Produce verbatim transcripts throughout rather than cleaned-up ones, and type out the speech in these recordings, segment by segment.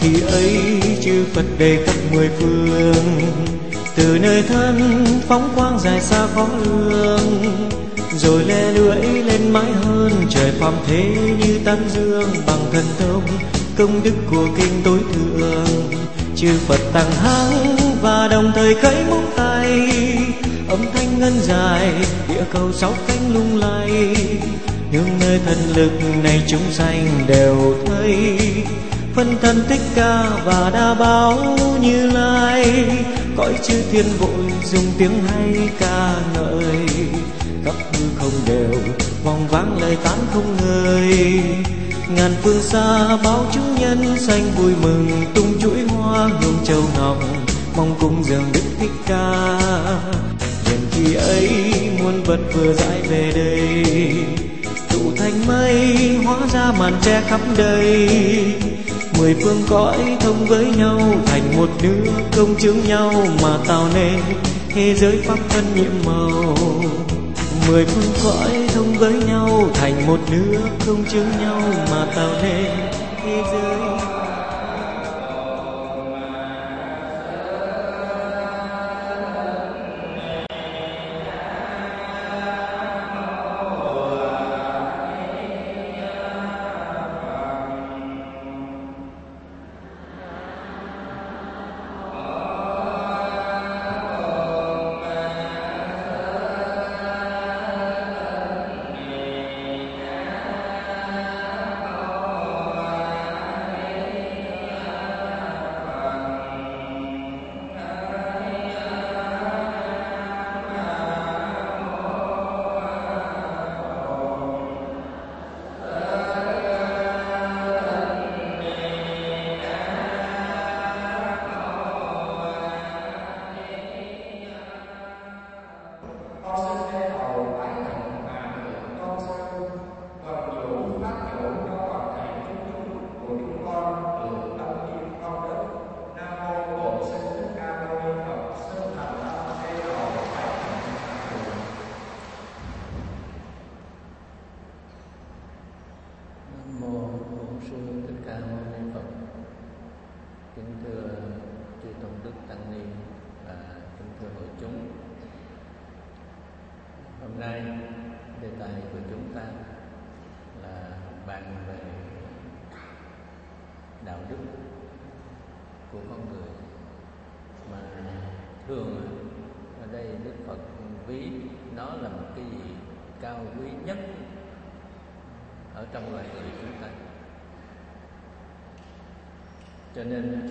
khi ấy chư Phật đầy khắp mười phương, từ nơi thân phóng quang dài xa khó lường, rồi le lưỡi lên mãi hơn trời phàm thế như tán dương bằng thần thông công đức của kinh tối thượng. Chư Phật tăng hắng và đồng thời khẩy móng tay, âm thanh ngân dài địa cầu sáu cánh lung lay, nương nơi thần lực này chúng sanh đều thấy phân thân Thích Ca và Đa Báo Như Lai. Cõi chư thiên vội dùng tiếng hay ca ngợi, khắp hư không đều vòng vang lời tán không ngơi. Ngàn phương xa báo chúng nhân sanh vui mừng, tung chuỗi hoa hương châu ngọc mong cung dường Đức Thích Ca. Nhân khi ấy muôn vật vừa rãi về đây, tụ thành mây hóa ra màn che khắp đây. Mười phương cõi thông với nhau thành một đứa, công chứng nhau mà tạo nên thế giới pháp thân nhiệm màu. Mười phương cõi thông với nhau thành một đứa, công chứng nhau mà tạo nên thế giới. Kính thưa chư tôn đức tăng ni và kính thưa hội chúng, hôm nay đề tài của chúng ta là bàn về đạo đức của con người, mà thường ở đây Đức Phật ví nó là một cái gì cao quý nhất ở trong loài người chúng ta. Cho nên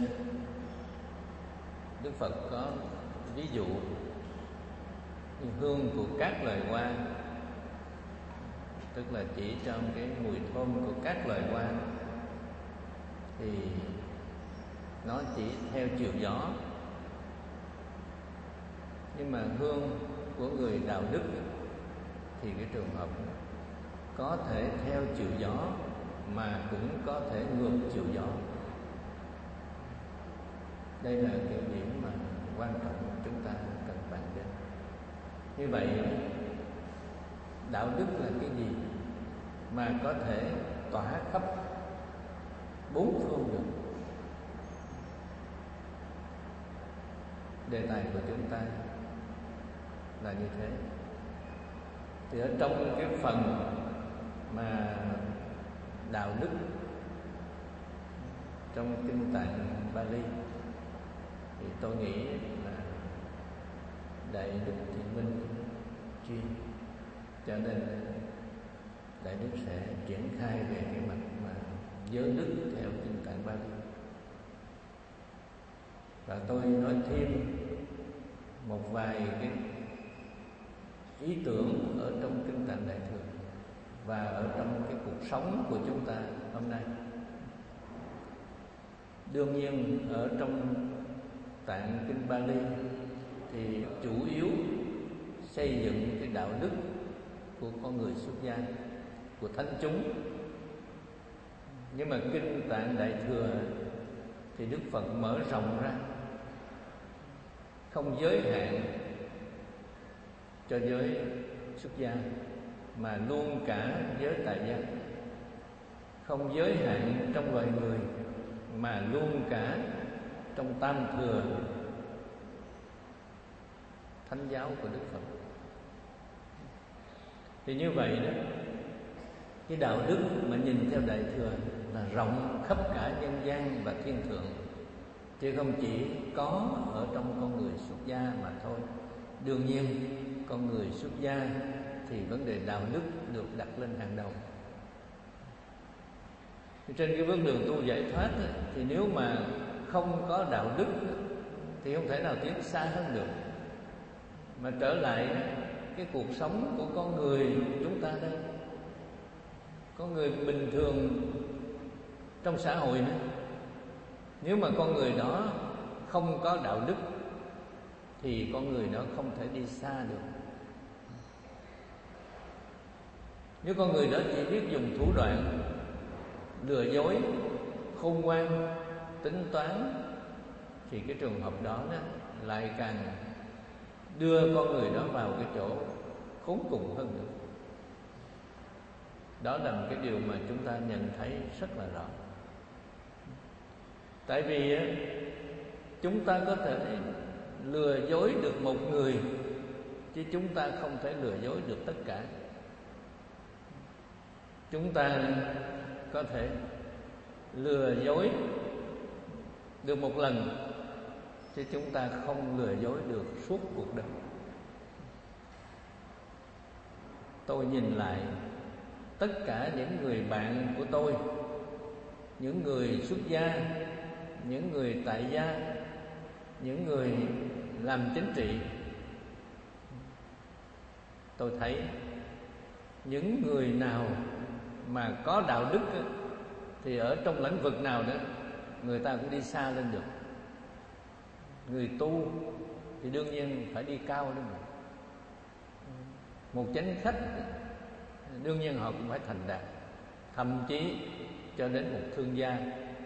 Đức Phật có ví dụ như hương của các loài hoa, tức là chỉ trong cái mùi thơm của các loài hoa thì nó chỉ theo chiều gió, nhưng mà hương của người đạo đức thì cái trường hợp có thể theo chiều gió mà cũng có thể ngược chiều gió. Đây là cái điểm mà quan trọng chúng ta cần bàn đến. Như vậy, đạo đức là cái gì mà có thể tỏa khắp bốn phương được? Đề tài của chúng ta là như thế. Thì ở trong cái phần mà đạo đức trong kinh tạng Bali thì tôi nghĩ là Đại Đức Thiện Minh chuyên, cho nên Đại Đức sẽ triển khai về cái mặt mà giới đức theo kinh tạng Bali. Và tôi nói thêm một vài cái ý tưởng ở trong kinh tạng Đại Thừa và ở trong cái cuộc sống của chúng ta hôm nay. Đương nhiên ở trong tạng kinh Bali thì chủ yếu xây dựng cái đạo đức của con người xuất gia, của thánh chúng. Nhưng mà kinh tạng Đại Thừa thì Đức Phật mở rộng ra, không giới hạn cho giới xuất gia mà luôn cả giới tại gia, không giới hạn trong loài người mà luôn cả trong tam thừa thánh giáo của Đức Phật. Thì như vậy đó, cái đạo đức mà nhìn theo Đại Thừa là rộng khắp cả nhân gian và thiên thượng, chứ không chỉ có ở trong con người xuất gia mà thôi. Đương nhiên con người xuất gia thì vấn đề đạo đức được đặt lên hàng đầu. Trên cái bước đường tu giải thoát thì nếu mà không có đạo đức thì không thể nào tiến xa hơn được, mà trở lại cái cuộc sống của con người chúng ta đây, con người bình thường trong xã hội nữa. Nếu mà con người đó không có đạo đức thì con người đó không thể đi xa được. Nếu con người đó chỉ biết dùng thủ đoạn lừa dối, khôn ngoan, tính toán, thì cái trường hợp đó, đó lại càng đưa con người đó vào cái chỗ khốn cùng hơn nữa. Đó là một cái điều mà chúng ta nhận thấy rất là rõ. Tại vì chúng ta có thể lừa dối được một người, chứ chúng ta không thể lừa dối được tất cả. Chúng ta có thể lừa dối được một lần, chứ chúng ta không lừa dối được suốt cuộc đời. Tôi nhìn lại tất cả những người bạn của tôi, những người xuất gia, những người tại gia, những người làm chính trị, tôi thấy những người nào mà có đạo đức thì ở trong lĩnh vực nào đó người ta cũng đi xa lên được. Người tu thì đương nhiên phải đi cao lên. Một chánh khách đương nhiên họ cũng phải thành đạt, thậm chí cho đến một thương gia.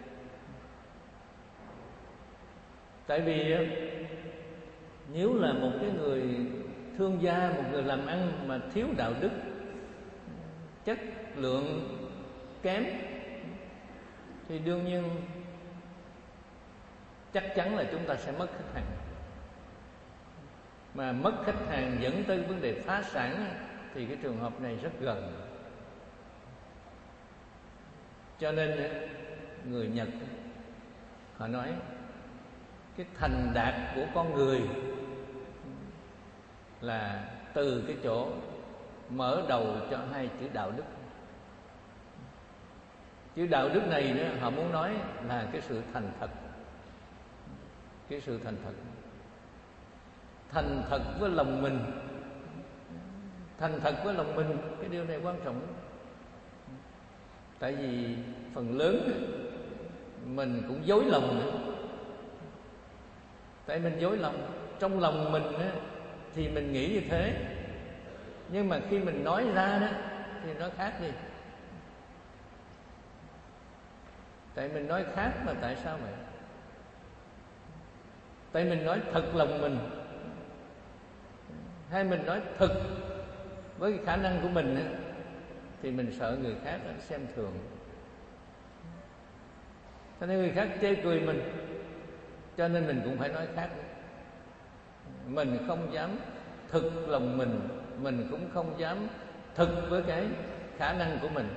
Tại vì nếu là một cái người thương gia, một người làm ăn mà thiếu đạo đức, chất lượng kém, thì đương nhiên chắc chắn là chúng ta sẽ mất khách hàng. Mà mất khách hàng dẫn tới vấn đề phá sản thì cái trường hợp này rất gần. Cho nên người Nhật họ nói cái thành đạt của con người là từ cái chỗ mở đầu cho hai chữ đạo đức. Chữ đạo đức này nữa, họ muốn nói là cái sự thành thật. Cái sự thành thật Thành thật với lòng mình. Thành thật với lòng mình, cái điều này quan trọng. Tại vì phần lớn mình cũng dối lòng nữa. Tại mình dối lòng, trong lòng mình thì mình nghĩ như thế, nhưng mà khi mình nói ra đó thì nó khác đi. Tại mình nói khác mà tại sao vậy? Tại mình nói thật lòng mình, hay mình nói thật với cái khả năng của mình ấy, thì mình sợ người khác xem thường. Cho nên người khác chê cười mình, cho nên mình cũng phải nói khác. Mình không dám thực lòng mình, mình cũng không dám thực với cái khả năng của mình.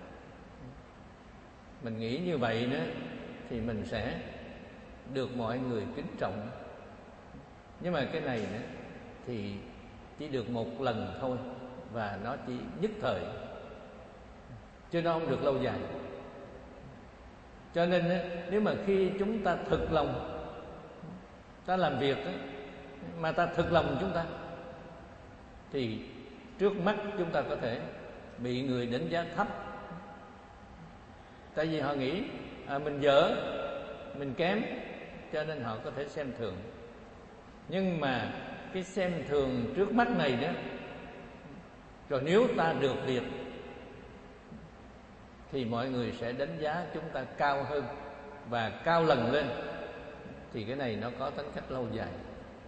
Mình nghĩ như vậy nữa thì mình sẽ được mọi người kính trọng. Nhưng mà cái này nữa thì chỉ được một lần thôi, và nó chỉ nhất thời, chứ nó không được lâu dài. Cho nên nếu mà khi chúng ta thực lòng, ta làm việc mà ta thực lòng chúng ta, thì trước mắt chúng ta có thể bị người đánh giá thấp. Tại vì họ nghĩ à, mình dở, mình kém, cho nên họ có thể xem thường. Nhưng mà cái xem thường trước mắt này đó, rồi nếu ta được việc thì mọi người sẽ đánh giá chúng ta cao hơn và cao lần lên. Thì cái này nó có tính cách lâu dài.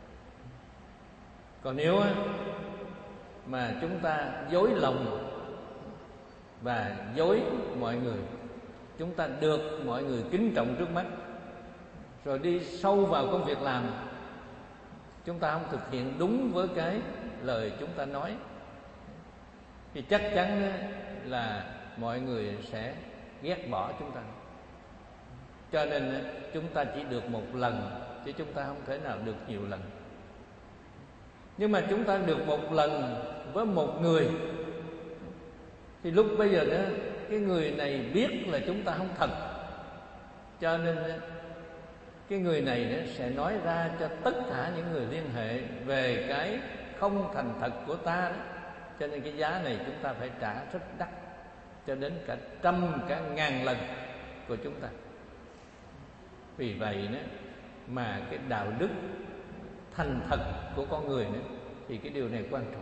Còn nếu mà chúng ta dối lòng và dối mọi người, chúng ta được mọi người kính trọng trước mắt, rồi đi sâu vào công việc làm, chúng ta không thực hiện đúng với cái lời chúng ta nói, thì chắc chắn là mọi người sẽ ghét bỏ chúng ta. Cho nên chúng ta chỉ được một lần, chứ chúng ta không thể nào được nhiều lần. Nhưng mà chúng ta được một lần với một người, thì lúc bây giờ đó, cái người này biết là chúng ta không thật, cho nên cái người này đó sẽ nói ra cho tất cả những người liên hệ về cái không thành thật của ta đó. Cho nên cái giá này chúng ta phải trả rất đắt, cho đến cả trăm, cả ngàn lần của chúng ta. Vì vậy đó mà cái đạo đức thành thật của con người nữa, thì cái điều này quan trọng.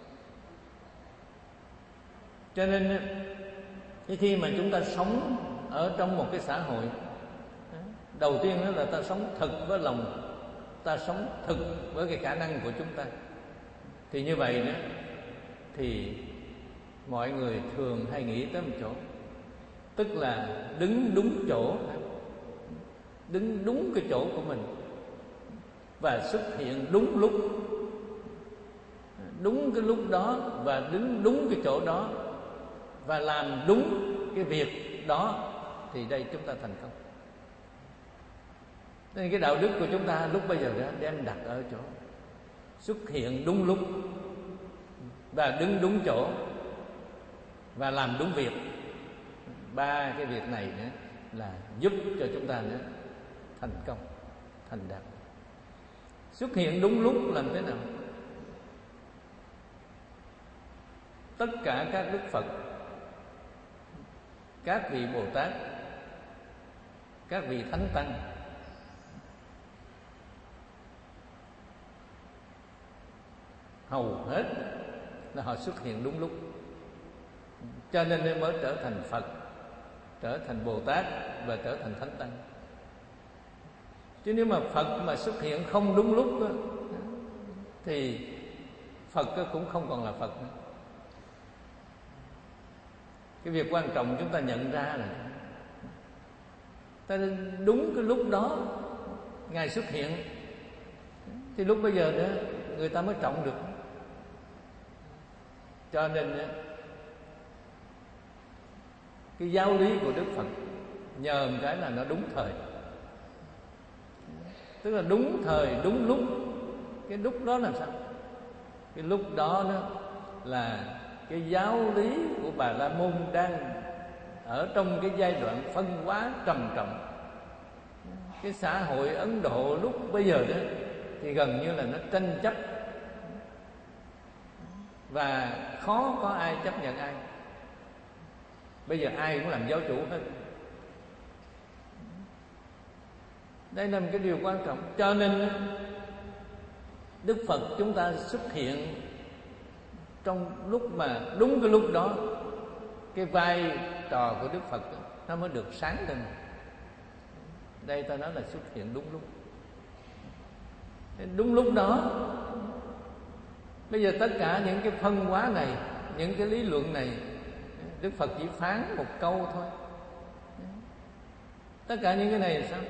Cho nên khi mà chúng ta sống ở trong một cái xã hội, đầu tiên đó là ta sống thực với lòng, ta sống thực với cái khả năng của chúng ta. Thì như vậy đó, thì mọi người thường hay nghĩ tới một chỗ, tức là đứng đúng chỗ, đứng đúng cái chỗ của mình, và xuất hiện đúng lúc, đúng cái lúc đó, và đứng đúng cái chỗ đó, và làm đúng cái việc đó, thì đây chúng ta thành công. Nên cái đạo đức của chúng ta lúc bây giờ đó đem đặt ở chỗ xuất hiện đúng lúc, và đứng đúng chỗ, và làm đúng việc. Ba cái việc này nữa là giúp cho chúng ta nữa thành công, thành đạt. Xuất hiện đúng lúc làm thế nào? Tất cả các đức Phật, các vị Bồ Tát, các vị Thánh Tăng hầu hết là họ xuất hiện đúng lúc, cho nên mới trở thành Phật, trở thành Bồ Tát và trở thành Thánh Tăng. Chứ nếu mà Phật mà xuất hiện không đúng lúc đó, thì Phật cũng không còn là Phật nữa. Cái việc quan trọng chúng ta nhận ra là ta đúng cái lúc đó Ngài xuất hiện, thì lúc bây giờ đó người ta mới trọng được. Cho nên cái giáo lý của Đức Phật nhờ một cái là nó đúng thời, tức là đúng thời đúng lúc. Cái lúc đó là sao? Cái lúc đó đó là cái giáo lý của Bà La Môn đang ở trong cái giai đoạn phân hóa trầm trọng. Cái xã hội Ấn Độ lúc bây giờ đó thì gần như là nó tranh chấp, và khó có ai chấp nhận ai. Bây giờ ai cũng làm giáo chủ hết. Đây là một cái điều quan trọng. Cho nên Đức Phật chúng ta xuất hiện trong lúc mà đúng cái lúc đó, cái vai trò của Đức Phật nó mới được sáng lên. Đây ta nói là xuất hiện đúng lúc. Đúng lúc đó, bây giờ tất cả những cái phân hóa này, những cái lý luận này, Đức Phật chỉ phán một câu thôi. Tất cả những cái này là sao?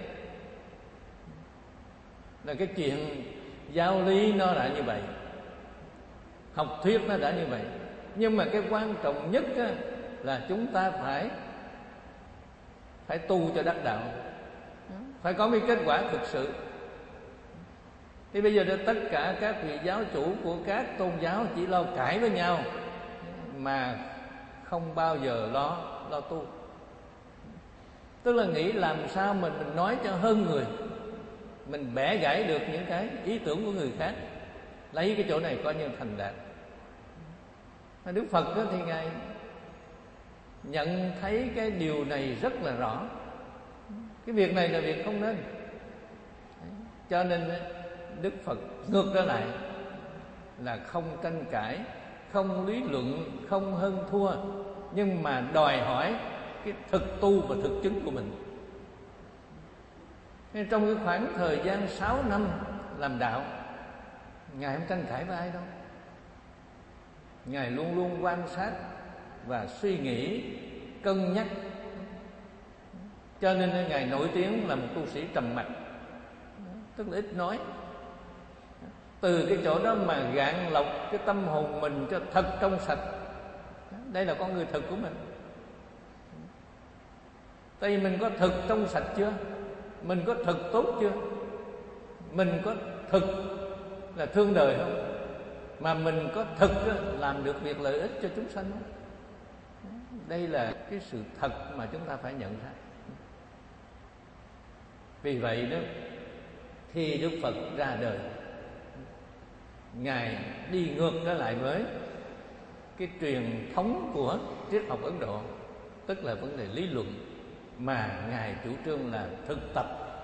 Là cái chuyện giáo lý nó đã như vậy, học thuyết nó đã như vậy. Nhưng mà cái quan trọng nhất á, là chúng ta phải Phải tu cho đắc đạo, phải có cái kết quả thực sự. Thì bây giờ đó, tất cả các vị giáo chủ của các tôn giáo chỉ lo cãi với nhau, mà không bao giờ lo lo tu. Tức là nghĩ làm sao mình, mình nói cho hơn người, mình bẻ gãy được những cái ý tưởng của người khác, lấy cái chỗ này coi như thành đạt. Đức Phật đó, thì Ngài nhận thấy cái điều này rất là rõ. Cái việc này là việc không nên. Cho nên Đức Phật ngược trở lại là không tranh cãi, không lý luận, không hơn thua, nhưng mà đòi hỏi cái thực tu và thực chứng của mình. Nên trong cái khoảng thời gian sáu năm làm đạo, Ngài không tranh cãi với ai đâu. Ngài luôn luôn quan sát và suy nghĩ, cân nhắc Cho nên Ngài nổi tiếng là một tu sĩ trầm mặc, tức là ít nói. Từ cái chỗ đó mà gạn lọc cái tâm hồn mình cho thật trong sạch. Đây là con người thực của mình. Tại vì mình có thực trong sạch chưa? Mình có thực tốt chưa? Mình có thực là thương đời không? Mà mình có thực làm được việc lợi ích cho chúng sanh không? Đây là cái sự thật mà chúng ta phải nhận ra. Vì vậy đó, khi Đức Phật ra đời, Ngài đi ngược trở lại với cái truyền thống của triết học Ấn Độ, tức là vấn đề lý luận, mà Ngài chủ trương là thực tập.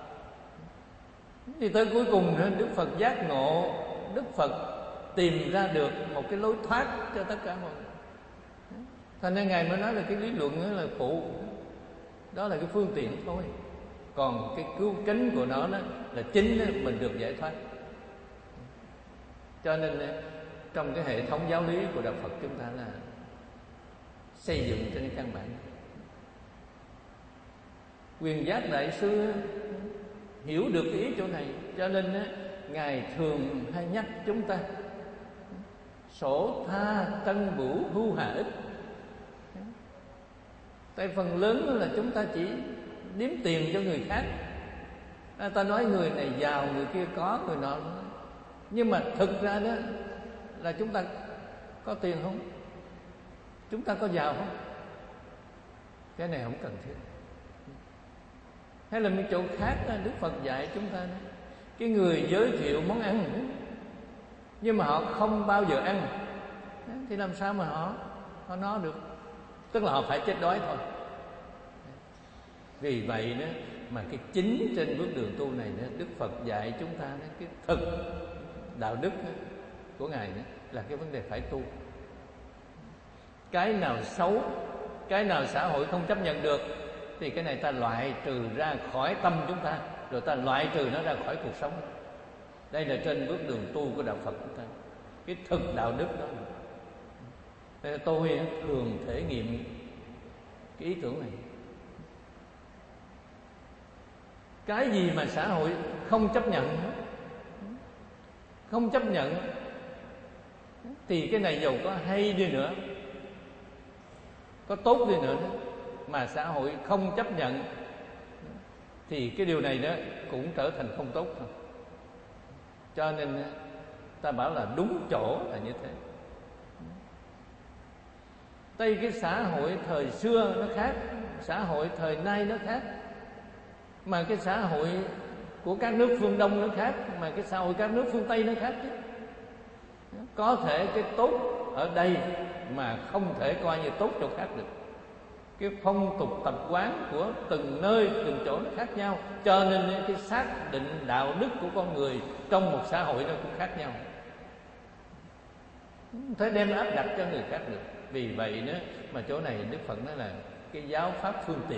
Thì tới cuối cùng nữa, Đức Phật giác ngộ, Đức Phật tìm ra được một cái lối thoát cho tất cả mọi người. Thành nên Ngài mới nói là cái lý luận đó là phụ, đó là cái phương tiện thôi. Còn cái cứu cánh của nó đó là chính đó, mình được giải thoát. Cho nên trong cái hệ thống giáo lý của Đạo Phật chúng ta là xây dựng trên căn bản. Quyền Giác Đại Sư hiểu được cái ý chỗ này, cho nên Ngài thường hay nhắc chúng ta sổ tha tân bửu hưu hà ích. Tại phần lớn là chúng ta chỉ đếm tiền cho người khác. À, ta nói người này giàu, người kia có, người nọ. Nhưng mà thực ra đó là chúng ta có tiền không? Chúng ta có giàu không? Cái này không cần thiết. Hay là một chỗ khác đó, Đức Phật dạy chúng ta đó, cái người giới thiệu món ăn nhưng mà họ không bao giờ ăn thì làm sao mà họ họ nói được? Tức là họ phải chết đói thôi. Vì vậy đó mà cái chính trên bước đường tu này đó, Đức Phật dạy chúng ta đó, cái thực đạo đức đó, của Ngài đó, là cái vấn đề phải tu. Cái nào xấu, cái nào xã hội không chấp nhận được thì cái này ta loại trừ ra khỏi tâm chúng ta, rồi ta loại trừ nó ra khỏi cuộc sống. Đây là trên bước đường tu của Đạo Phật chúng ta, cái thực đạo đức đó. Nên tôi thường thể nghiệm cái ý tưởng này. Cái gì mà xã hội không chấp nhận, không chấp nhận thì cái này dầu có hay đi nữa, có tốt đi nữa, mà xã hội không chấp nhận thì cái điều này đó cũng trở thành không tốt thôi. Cho nên ta bảo là đúng chỗ là như thế. Đây cái xã hội thời xưa nó khác, xã hội thời nay nó khác. Mà cái xã hội của các nước phương Đông nó khác, mà cái xã hội các nước phương Tây nó khác chứ. Có thể cái tốt ở đây mà không thể coi như tốt chỗ khác được. Cái phong tục tập quán của từng nơi, từng chỗ nó khác nhau. Cho nên cái xác định đạo đức của con người trong một xã hội nó cũng khác nhau. Không thể đem áp đặt cho người khác được. Vì vậy nữa mà chỗ này Đức Phật nói là cái giáo pháp phương tiện.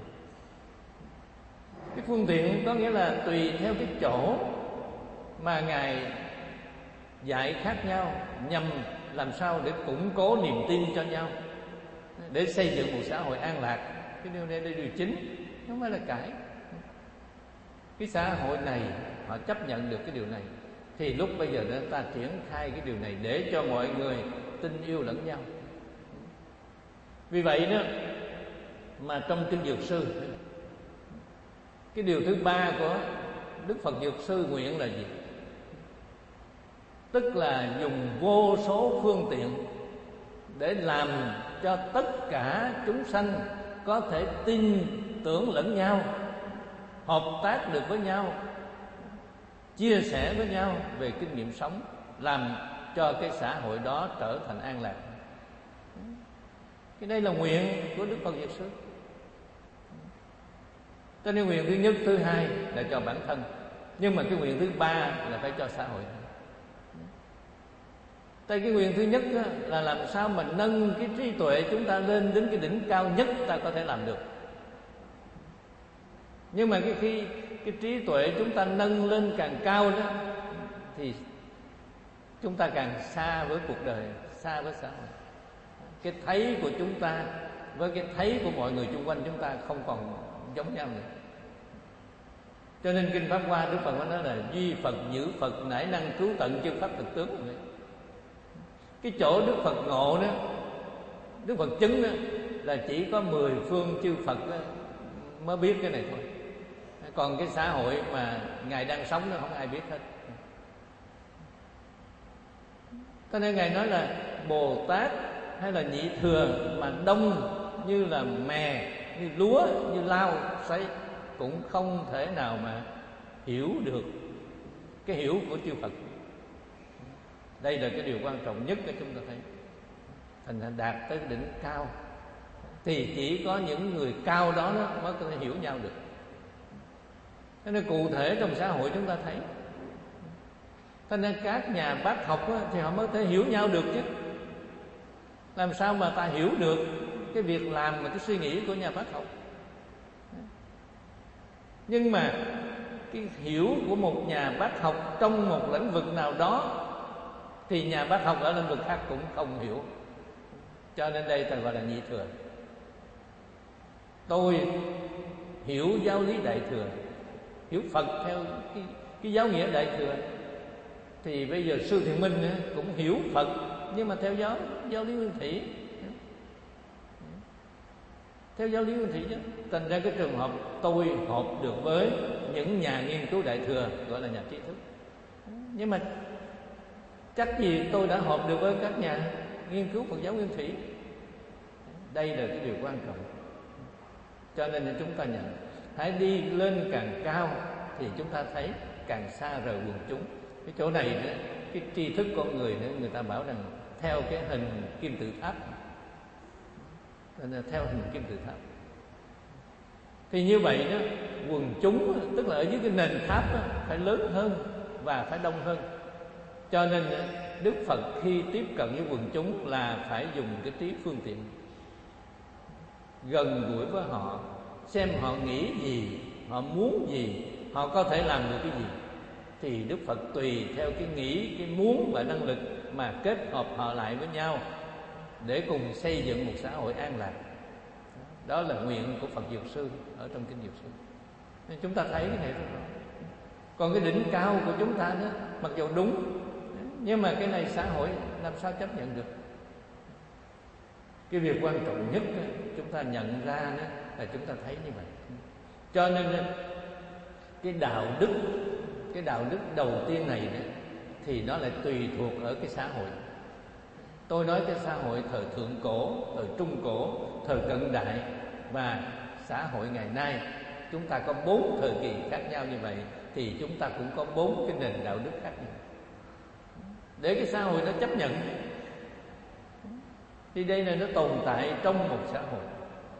Cái phương tiện có nghĩa là tùy theo cái chỗ mà Ngài dạy khác nhau, nhằm làm sao để củng cố niềm tin cho nhau, để xây dựng một xã hội an lạc. Cái điều này là điều chính, không phải là cãi. Cái xã hội này họ chấp nhận được cái điều này thì lúc bây giờ đó ta triển khai cái điều này để cho mọi người tin yêu lẫn nhau. Vì vậy đó mà trong kinh Dược Sư, cái điều thứ ba của Đức Phật Dược Sư nguyện là gì? Tức là dùng vô số phương tiện để làm cho tất cả chúng sanh có thể tin tưởng lẫn nhau, hợp tác được với nhau, chia sẻ với nhau về kinh nghiệm sống, làm cho cái xã hội đó trở thành an lạc. Cái đây là nguyện của Đức Phật Dược Sư. Cho nên nguyện thứ nhất, thứ hai là cho bản thân, nhưng mà cái nguyện thứ ba là phải cho xã hội. Tại cái nguyện thứ nhất là làm sao mà nâng cái trí tuệ chúng ta lên đến cái đỉnh cao nhất ta có thể làm được. Nhưng mà cái khi cái trí tuệ chúng ta nâng lên càng cao đó thì chúng ta càng xa với cuộc đời, xa với xã hội. Cái thấy của chúng ta với cái thấy của mọi người xung quanh chúng ta không còn giống nhau nữa. Cho nên kinh Pháp Hoa Đức Phật có nói là duy Phật giữ Phật nải năng cứu tận chư pháp thực tướng. Cái chỗ Đức Phật ngộ đó, Đức Phật chứng đó, là chỉ có mười phương chư Phật đó mới biết cái này thôi. Còn cái xã hội mà Ngài đang sống nó không ai biết hết. Cho nên Ngài nói là Bồ Tát hay là Nhị Thừa mà đông như là mè, như lúa, như lao sấy cũng không thể nào mà hiểu được cái hiểu của chư Phật. Đây là cái điều quan trọng nhất để chúng ta thấy. Thành ra đạt tới đỉnh cao thì chỉ có những người cao đó, đó mới có thể hiểu nhau được. Cho nên cụ thể trong xã hội chúng ta thấy, cho nên các nhà bác học á, thì họ mới có thể hiểu nhau được chứ. Làm sao mà ta hiểu được cái việc làm và cái suy nghĩ của nhà bác học? Nhưng mà cái hiểu của một nhà bác học trong một lĩnh vực nào đó thì nhà bác học ở lĩnh vực khác cũng không hiểu. Cho nên đây ta gọi là Nhị Thừa. Tôi hiểu giáo lý Đại Thừa, hiểu Phật theo cái, cái giáo nghĩa Đại Thừa. Thì bây giờ Sư Thiện Minh cũng hiểu Phật nhưng mà theo giáo giáo lý Nguyên Thủy, theo giáo lý Nguyên Thủy chứ. Thành ra cái trường hợp tôi hợp được với những nhà nghiên cứu Đại Thừa gọi là nhà trí thức. Nhưng mà chắc gì tôi đã hợp được với các nhà nghiên cứu Phật giáo Nguyên Thủy. Đây là cái điều quan trọng. Cho nên chúng ta nhận, hãy đi lên càng cao thì chúng ta thấy càng xa rời quần chúng. Cái chỗ này nữa, cái tri thức con người nữa, người ta bảo rằng theo cái hình kim tự tháp, nên là theo hình kim tự tháp. Thì như vậy đó, quần chúng tức là ở dưới cái nền tháp đó, phải lớn hơn và phải đông hơn. Cho nên Đức Phật khi tiếp cận với quần chúng là phải dùng cái trí phương tiện, gần gũi với họ, xem họ nghĩ gì, họ muốn gì, họ có thể làm được cái gì. Thì Đức Phật tùy theo cái nghĩ, cái muốn và năng lực mà kết hợp họ lại với nhau để cùng xây dựng một xã hội an lạc. Đó là nguyện của Phật Dược Sư ở trong kinh Dược Sư. Nên chúng ta thấy cái này rất rõ. Còn cái đỉnh cao của chúng ta đó, mặc dù đúng, nhưng mà cái này xã hội làm sao chấp nhận được. Cái việc quan trọng nhất đó, chúng ta nhận ra đó, là chúng ta thấy như vậy. Cho nên cái đạo đức, cái đạo đức đầu tiên này đó, thì nó lại tùy thuộc ở cái xã hội. Tôi nói cái xã hội thời thượng cổ, thời trung cổ, thời cận đại và xã hội ngày nay, chúng ta có bốn thời kỳ khác nhau như vậy, thì chúng ta cũng có bốn cái nền đạo đức khác nhau để cái xã hội nó chấp nhận. Thì đây là nó tồn tại trong một xã hội.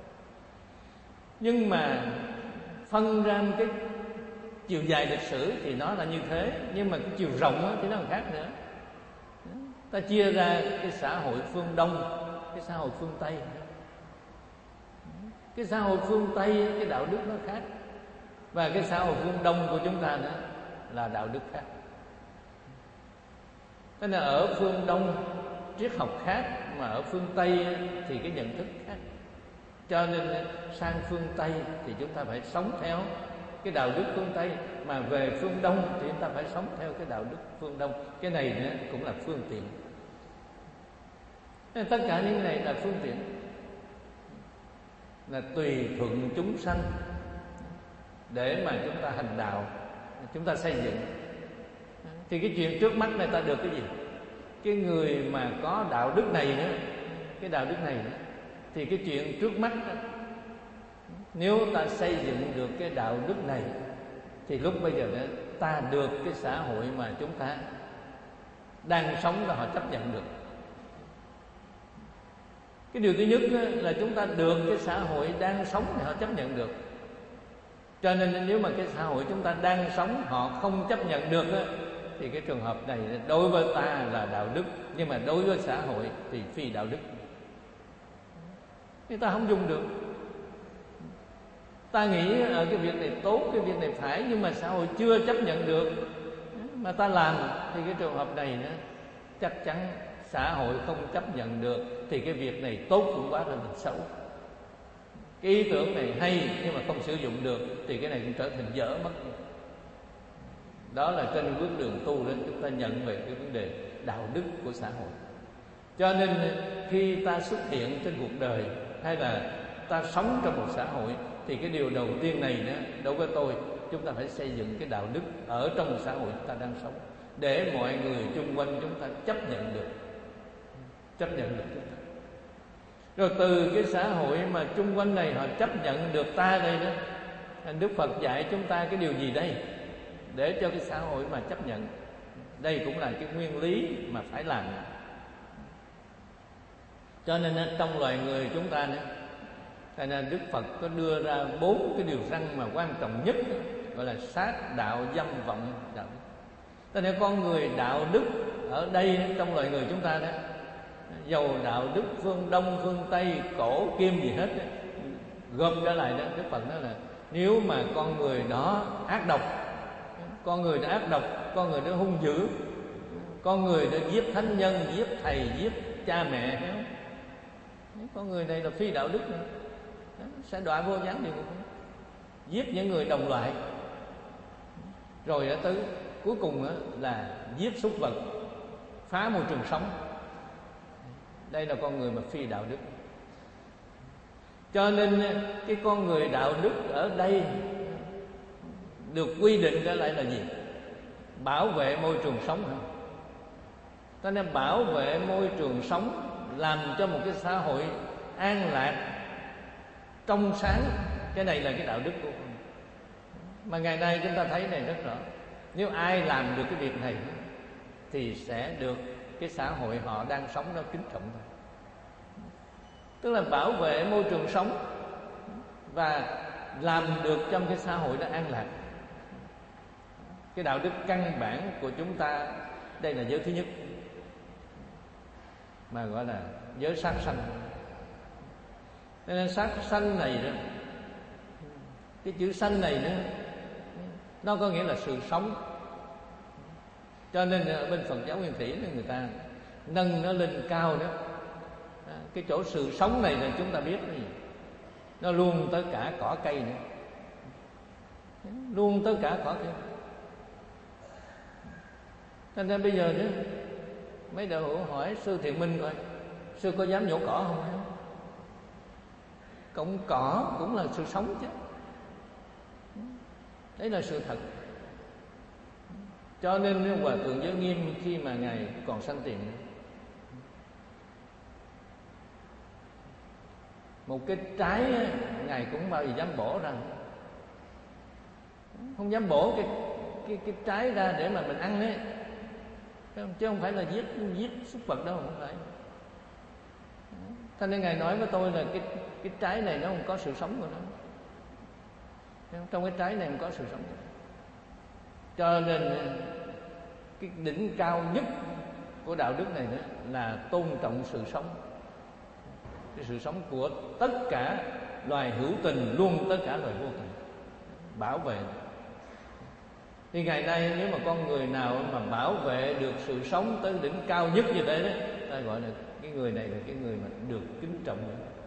Nhưng mà phân ra cái chiều dài lịch sử thì nó là như thế, nhưng mà cái chiều rộng thì nó còn khác nữa. Ta chia ra cái xã hội phương Đông, cái xã hội phương Tây. Cái xã hội phương Tây cái đạo đức nó khác, và cái xã hội phương Đông của chúng ta nữa là đạo đức khác. Thế nên ở phương Đông triết học khác, mà ở phương Tây thì cái nhận thức khác. Cho nên sang phương Tây thì chúng ta phải sống theo cái đạo đức phương Tây, mà về phương Đông thì chúng ta phải sống theo cái đạo đức phương Đông. Cái này nữa cũng là phương tiện. Nên tất cả những này là phương tiện, là tùy thuận chúng sanh để mà chúng ta hành đạo, chúng ta xây dựng. Thì cái chuyện trước mắt này ta được cái gì? Cái người mà có đạo đức này nữa, cái đạo đức này nữa, thì cái chuyện trước mắt đó, nếu ta xây dựng được cái đạo đức này thì lúc bây giờ đó, ta được cái xã hội mà chúng ta đang sống là họ chấp nhận được. Cái điều thứ nhất là chúng ta được cái xã hội đang sống thì họ chấp nhận được. Cho nên nếu mà cái xã hội chúng ta đang sống họ không chấp nhận được đó, thì cái trường hợp này đối với ta là đạo đức, nhưng mà đối với xã hội thì phi đạo đức. Người ta không dùng được. Ta nghĩ ở cái việc này tốt, cái việc này phải, nhưng mà xã hội chưa chấp nhận được mà ta làm, thì cái trường hợp này nữa chắc chắn xã hội không chấp nhận được, thì cái việc này tốt cũng quá là xấu. Cái ý tưởng này hay nhưng mà không sử dụng được thì cái này cũng trở thành dở mất. Đó là trên bước đường tu đó, chúng ta nhận về cái vấn đề đạo đức của xã hội. Cho nên khi ta xuất hiện trên cuộc đời hay là ta sống trong một xã hội thì cái điều đầu tiên này đó, đối với tôi, chúng ta phải xây dựng cái đạo đức ở trong xã hội ta đang sống, để mọi người chung quanh chúng ta chấp nhận được, chấp nhận được chúng ta. Rồi từ cái xã hội mà chung quanh này họ chấp nhận được ta đây đó, Đức Phật dạy chúng ta cái điều gì đây để cho cái xã hội mà chấp nhận? Đây cũng là cái nguyên lý mà phải làm. Cho nên trong loài người chúng ta nữa, cho nên Đức Phật có đưa ra bốn cái điều răn mà quan trọng nhất, gọi là sát, đạo, dâm, vọng, đạo đức. Cho nên con người đạo đức ở đây trong loài người chúng ta đó, dầu đạo đức phương Đông, phương Tây, cổ kim gì hết, gom trở lại đó, Đức Phật nói là nếu mà con người đó ác độc, con người đó ác độc, con người đó hung dữ, con người đó giết thánh nhân, giết thầy, giết cha mẹ, con người này là phi đạo đức này, sẽ đọa vô gián địa ngục, giết những người đồng loại, rồi tới cuối cùng là giết súc vật, phá môi trường sống. Đây là con người mà phi đạo đức. Cho nên cái con người đạo đức ở đây được quy định ra lại là gì? Bảo vệ môi trường sống hả? Cho nên bảo vệ môi trường sống, làm cho một cái xã hội an lạc, trong sáng, cái này là cái đạo đức của con. Mà ngày nay chúng ta thấy này rất rõ. Nếu ai làm được cái việc này thì sẽ được cái xã hội họ đang sống nó kính trọng thôi. Tức là bảo vệ môi trường sống và làm được trong cái xã hội đó an lạc. Cái đạo đức căn bản của chúng ta, đây là giới thứ nhất, mà gọi là giới sát sanh. Nên sát sanh này đó, cái chữ sanh này đó, nó có nghĩa là sự sống. Cho nên ở bên Phật giáo Nguyên Thủy người ta nâng nó lên cao đó. Cái chỗ sự sống này là chúng ta biết cái gì? Nó luôn tới cả cỏ cây nữa, luôn tới cả cỏ cây. Cho nên bây giờ nữa, mấy đạo hữu hỏi sư Thiện Minh coi, sư có dám nhổ cỏ không? Cộng cỏ cũng là sự sống chứ. Đấy là sự thật. Cho nên Hòa Thượng Giới Nghiêm khi mà Ngài còn sanh tiền, một cái trái Ngài cũng bao giờ dám bổ ra, không dám bổ cái cái cái trái ra để mà mình ăn ấy, chứ không phải là giết giết súc vật đâu, không phải. Cho nên Ngài nói với tôi là cái cái trái này nó không có sự sống của nó, trong cái trái này không có sự sống. Cho nên cái đỉnh cao nhất của đạo đức này nữa là tôn trọng sự sống, cái sự sống của tất cả loài hữu tình, luôn tất cả loài vô tình, bảo vệ. Thì ngày nay nếu mà con người nào mà bảo vệ được sự sống tới đỉnh cao nhất như thế đó, ta gọi là cái người này là cái người mà được kính trọng.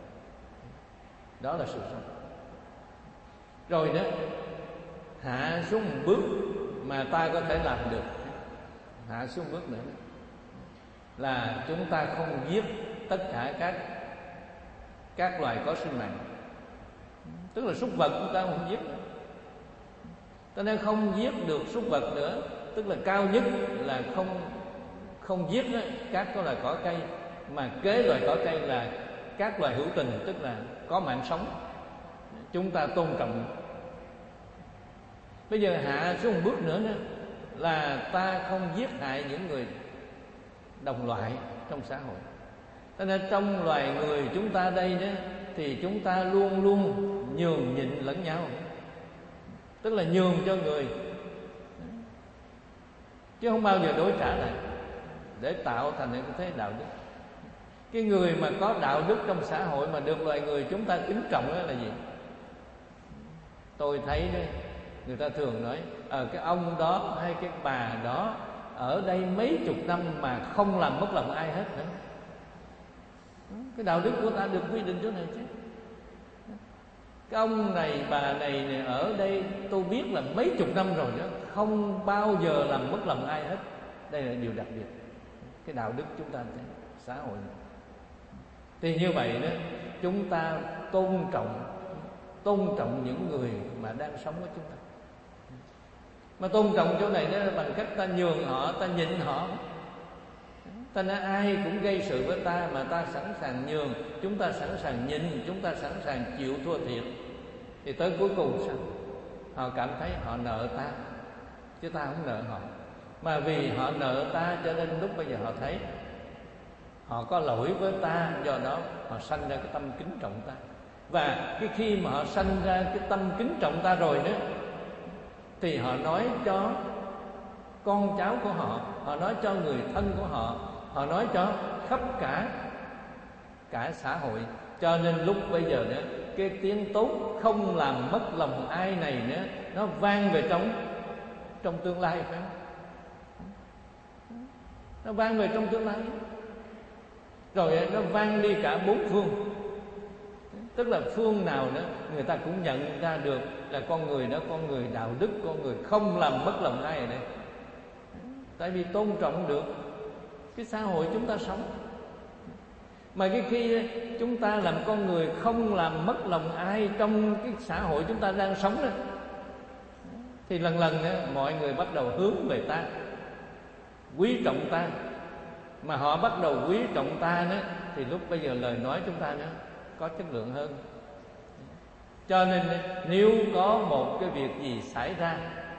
Đó là sự sống. Rồi đó, hạ xuống một bước mà ta có thể làm được, hạ xuống bước nữa là chúng ta không giết tất cả các các loài có sinh mạng. Tức là súc vật chúng ta không giết nữa. Cho nên không giết được súc vật nữa, tức là cao nhất là không không giết đó, các cái loài cỏ cây, mà kế loài cỏ cây là các loài hữu tình, tức là có mạng sống, chúng ta tôn trọng. Bây giờ hạ xuống một bước nữa đó, là ta không giết hại những người đồng loại trong xã hội. Cho nên trong loài người chúng ta đây đó, thì chúng ta luôn luôn nhường nhịn lẫn nhau, tức là nhường cho người, chứ không bao giờ đối trả lại, để tạo thành những thế đạo đức. Cái người mà có đạo đức trong xã hội mà được loài người chúng ta kính trọng đó là gì? Tôi thấy đấy, người ta thường nói ở cái ông đó hay cái bà đó ở đây mấy chục năm mà không làm mất lòng ai hết nữa. Cái đạo đức của ta được quy định chỗ này chứ. cái ông này bà này, này ở đây tôi biết là mấy chục năm rồi đó, không bao giờ làm mất lòng ai hết. Đây là điều đặc biệt, cái đạo đức chúng ta thấy xã hội này. Thì như vậy đó, chúng ta tôn trọng tôn trọng những người mà đang sống với chúng ta. Mà tôn trọng chỗ này đó là bằng cách ta nhường họ, ta nhịn họ. Ta nói ai cũng gây sự với ta mà ta sẵn sàng nhường, chúng ta sẵn sàng nhịn, chúng ta sẵn sàng chịu thua thiệt. Thì tới cuối cùng sao? Họ cảm thấy họ nợ ta, chứ ta không nợ họ. Mà vì họ nợ ta cho nên lúc bây giờ họ thấy họ có lỗi với ta, do đó họ sanh ra cái tâm kính trọng ta. Và cái khi mà họ sanh ra cái tâm kính trọng ta rồi đó, thì họ nói cho con cháu của họ, họ nói cho người thân của họ, họ nói cho khắp cả cả xã hội. Cho nên lúc bây giờ đó, cái tiếng tốt không làm mất lòng ai này nữa, nó vang về trong trong tương lai, phải không? Nó vang về trong tương lai, rồi nó vang đi cả bốn phương. Tức là phương nào nữa người ta cũng nhận ra được là con người đó, con người đạo đức, con người không làm mất lòng ai ở đây. Tại vì tôn trọng được cái xã hội chúng ta sống. Mà cái khi chúng ta làm con người không làm mất lòng ai trong cái xã hội chúng ta đang sống đó, thì lần lần đó, mọi người bắt đầu hướng về ta, quý trọng ta. Mà họ bắt đầu quý trọng ta đó, thì lúc bây giờ lời nói chúng ta đó có chất lượng hơn. Cho nên nếu có một cái việc gì xảy ra,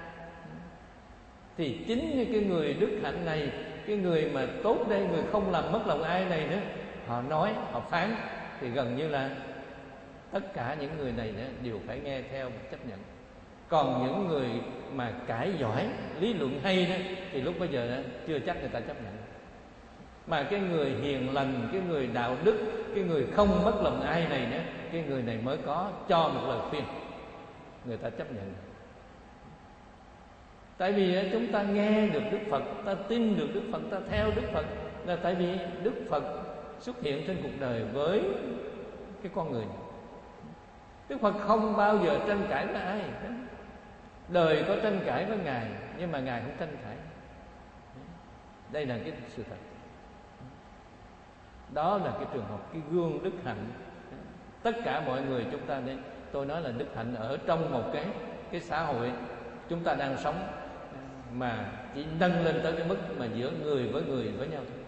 thì chính cái người đức hạnh này, cái người mà tốt đây, người không làm mất lòng ai này nữa, họ nói, họ phán, thì gần như là tất cả những người này đó đều phải nghe theo và chấp nhận. Còn những người mà cãi giỏi, lý luận hay đó, thì lúc bây giờ đó, chưa chắc người ta chấp nhận. Mà cái người hiền lành, cái người đạo đức, cái người không mất lòng ai này nữa, cái người này mới có cho một lời khuyên, người ta chấp nhận. Tại vì chúng ta nghe được Đức Phật, ta tin được Đức Phật, ta theo Đức Phật, là tại vì Đức Phật xuất hiện trên cuộc đời với cái con người này. Đức Phật không bao giờ tranh cãi với ai. Đời có tranh cãi với Ngài, nhưng mà Ngài không tranh cãi. Đây là cái sự thật. Đó là cái trường hợp, cái gương đức hạnh. Tất cả mọi người chúng ta đây, tôi nói là đức hạnh ở trong một cái cái xã hội chúng ta đang sống, mà chỉ nâng lên tới cái mức mà giữa người với người với nhau thôi.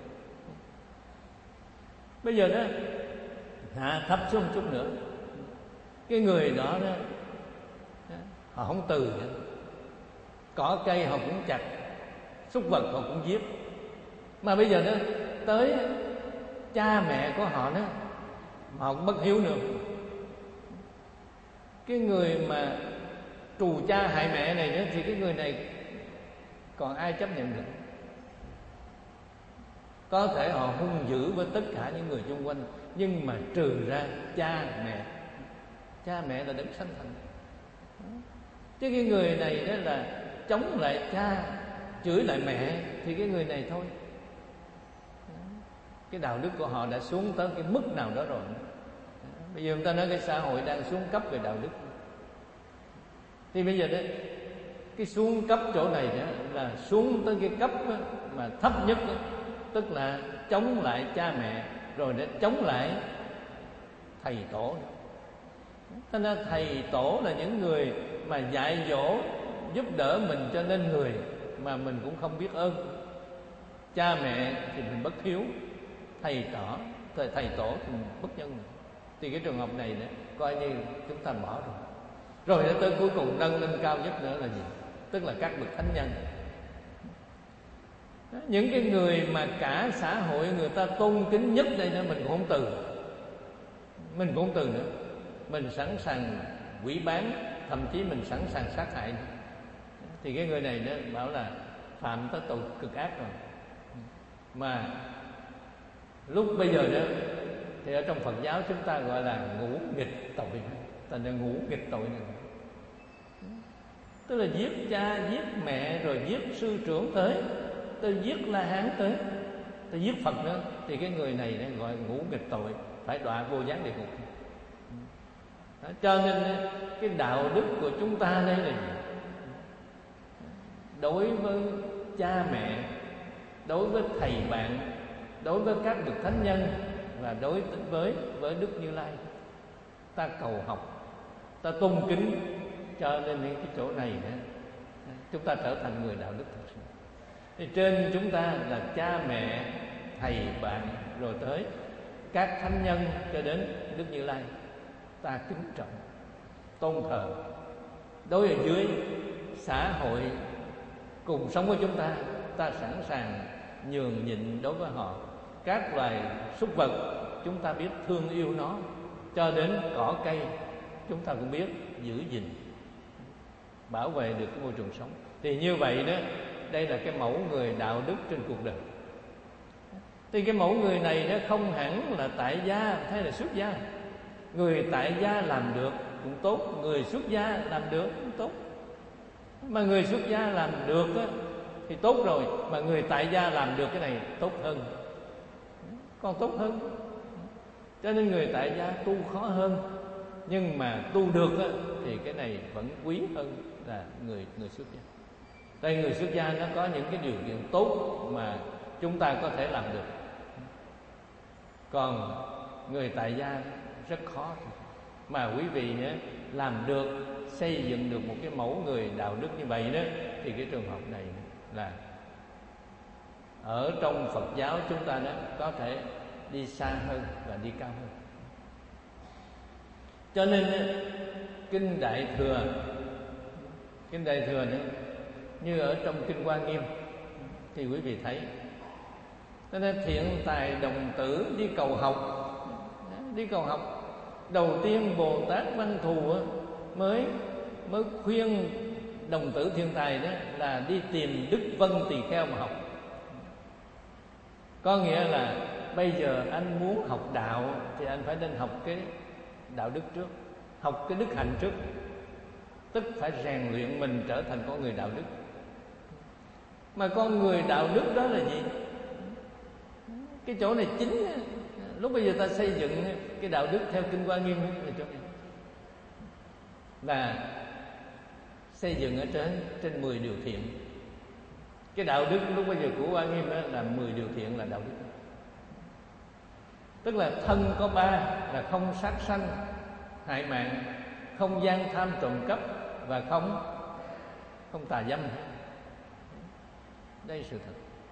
Bây giờ đó hạ thấp xuống một chút nữa, cái người đó đó họ không từ nữa. Cỏ cây họ cũng chặt, súc vật họ cũng giết. Mà bây giờ đó tới cha mẹ của họ đó họ cũng bất hiếu nữa. Cái người mà trù cha hại mẹ này nữa, thì cái người này còn ai chấp nhận được? Có thể họ hung dữ với tất cả những người xung quanh, nhưng mà trừ ra cha mẹ. Cha mẹ là đấng sanh thành. Chứ cái người này đó là chống lại cha, chửi lại mẹ, thì cái người này thôi, cái đạo đức của họ đã xuống tới cái mức nào đó rồi. Bây giờ người ta nói cái xã hội đang xuống cấp về đạo đức. Thì bây giờ đó, cái xuống cấp chỗ này đó là xuống tới cái cấp đó, mà thấp nhất đó, tức là chống lại cha mẹ, rồi để chống lại thầy tổ. Thế nên thầy tổ là những người mà dạy dỗ, giúp đỡ mình cho nên người, mà mình cũng không biết ơn. Cha mẹ thì mình bất hiếu, thầy tổ thầy, thầy tổ thì mình bất nhân. Thì cái trường hợp này nữa, coi như chúng ta bỏ rồi. Rồi tới cuối cùng nâng lên cao nhất nữa là gì? Tức là các bậc thánh nhân. Những cái người mà cả xã hội người ta tôn kính nhất đây nữa, mình cũng không từ. Mình cũng không từ nữa. Mình sẵn sàng quỷ bán, thậm chí mình sẵn sàng sát hại. Thì cái người này đó bảo là phạm tới tội cực ác rồi. Mà lúc bây giờ đó thì ở trong Phật giáo chúng ta gọi là ngũ nghịch tội. Thành ra ngũ nghịch tội này, tức là giết cha, giết mẹ, rồi giết sư trưởng tới, tới giết La Hán tới, tới giết Phật nữa. Thì cái người này gọi ngũ nghịch tội, phải đọa vô gián địa ngục. Đó, Cho nên cái đạo đức của chúng ta đây là gì? Đối với cha mẹ, đối với thầy bạn, đối với các bậc thánh nhân và đối với với Đức Như Lai, ta cầu học, ta tôn kính. Cho nên cái chỗ này chúng ta trở thành người đạo đức thật sự. Thì trên chúng ta là cha mẹ, thầy bạn, rồi tới các thánh nhân cho đến Đức Như Lai, ta kính trọng, tôn thờ. Đối ở dưới xã hội cùng sống với chúng ta, ta sẵn sàng nhường nhịn đối với họ. Các loài súc vật chúng ta biết thương yêu nó, cho đến cỏ cây chúng ta cũng biết giữ gìn, bảo vệ được cái môi trường sống. Thì như vậy đó, đây là cái mẫu người đạo đức trên cuộc đời. Thì cái mẫu người này nó không hẳn là tại gia hay là xuất gia. Người tại gia làm được cũng tốt, người xuất gia làm được cũng tốt. Mà người xuất gia làm được đó, thì tốt rồi. Mà người tại gia làm được cái này tốt hơn, còn tốt hơn. Cho nên người tại gia tu khó hơn, nhưng mà tu được đó, thì cái này vẫn quý hơn là người người xuất gia. Đây, người xuất gia nó có những cái điều kiện tốt mà chúng ta có thể làm được. Còn người tại gia rất khó. Mà quý vị nhé, làm được, xây dựng được một cái mẫu người đạo đức như vậy đó, thì cái trường hợp này là ở trong Phật giáo chúng ta đó có thể đi xa hơn và đi cao hơn. Cho nên Kinh Đại Thừa, Kinh Đại Thừa nữa, như ở trong Kinh Hoa Nghiêm thì quý vị thấy, cho nên thiện tài đồng tử đi cầu học, đi cầu học. Đầu tiên Bồ Tát Văn Thù mới mới khuyên đồng tử thiên tài đó là đi tìm Đức Vân Tỳ Kheo mà học. Có nghĩa là bây giờ anh muốn học đạo thì anh phải nên học cái đạo đức trước, học cái đức hạnh trước, tức phải rèn luyện mình trở thành con người đạo đức. Mà con người đạo đức đó là gì? Cái chỗ này chính lúc bây giờ ta xây dựng cái đạo đức theo Kinh Hoa Nghiêm là chỗ này, là xây dựng ở trên trên mười điều thiện. Cái đạo đức lúc bây giờ của Hoa Nghiêm đó là mười điều thiện là đạo đức. Tức là thân có ba là không sát sanh hại mạng, không gian tham trộm cắp và không không tà dâm. Đây là sự thật.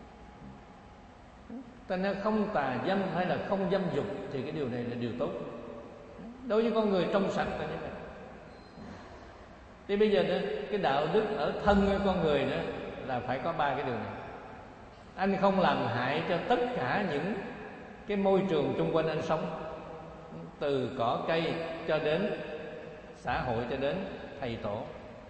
Ta nói không tà dâm hay là không dâm dục thì cái điều này là điều tốt đối với con người trong sạch là như vậy. Thì bây giờ đó, cái đạo đức ở thân con người đó là phải có ba cái điều này. Anh không làm hại cho tất cả những cái môi trường xung quanh anh sống, từ cỏ cây cho đến xã hội cho đến thầy tổ.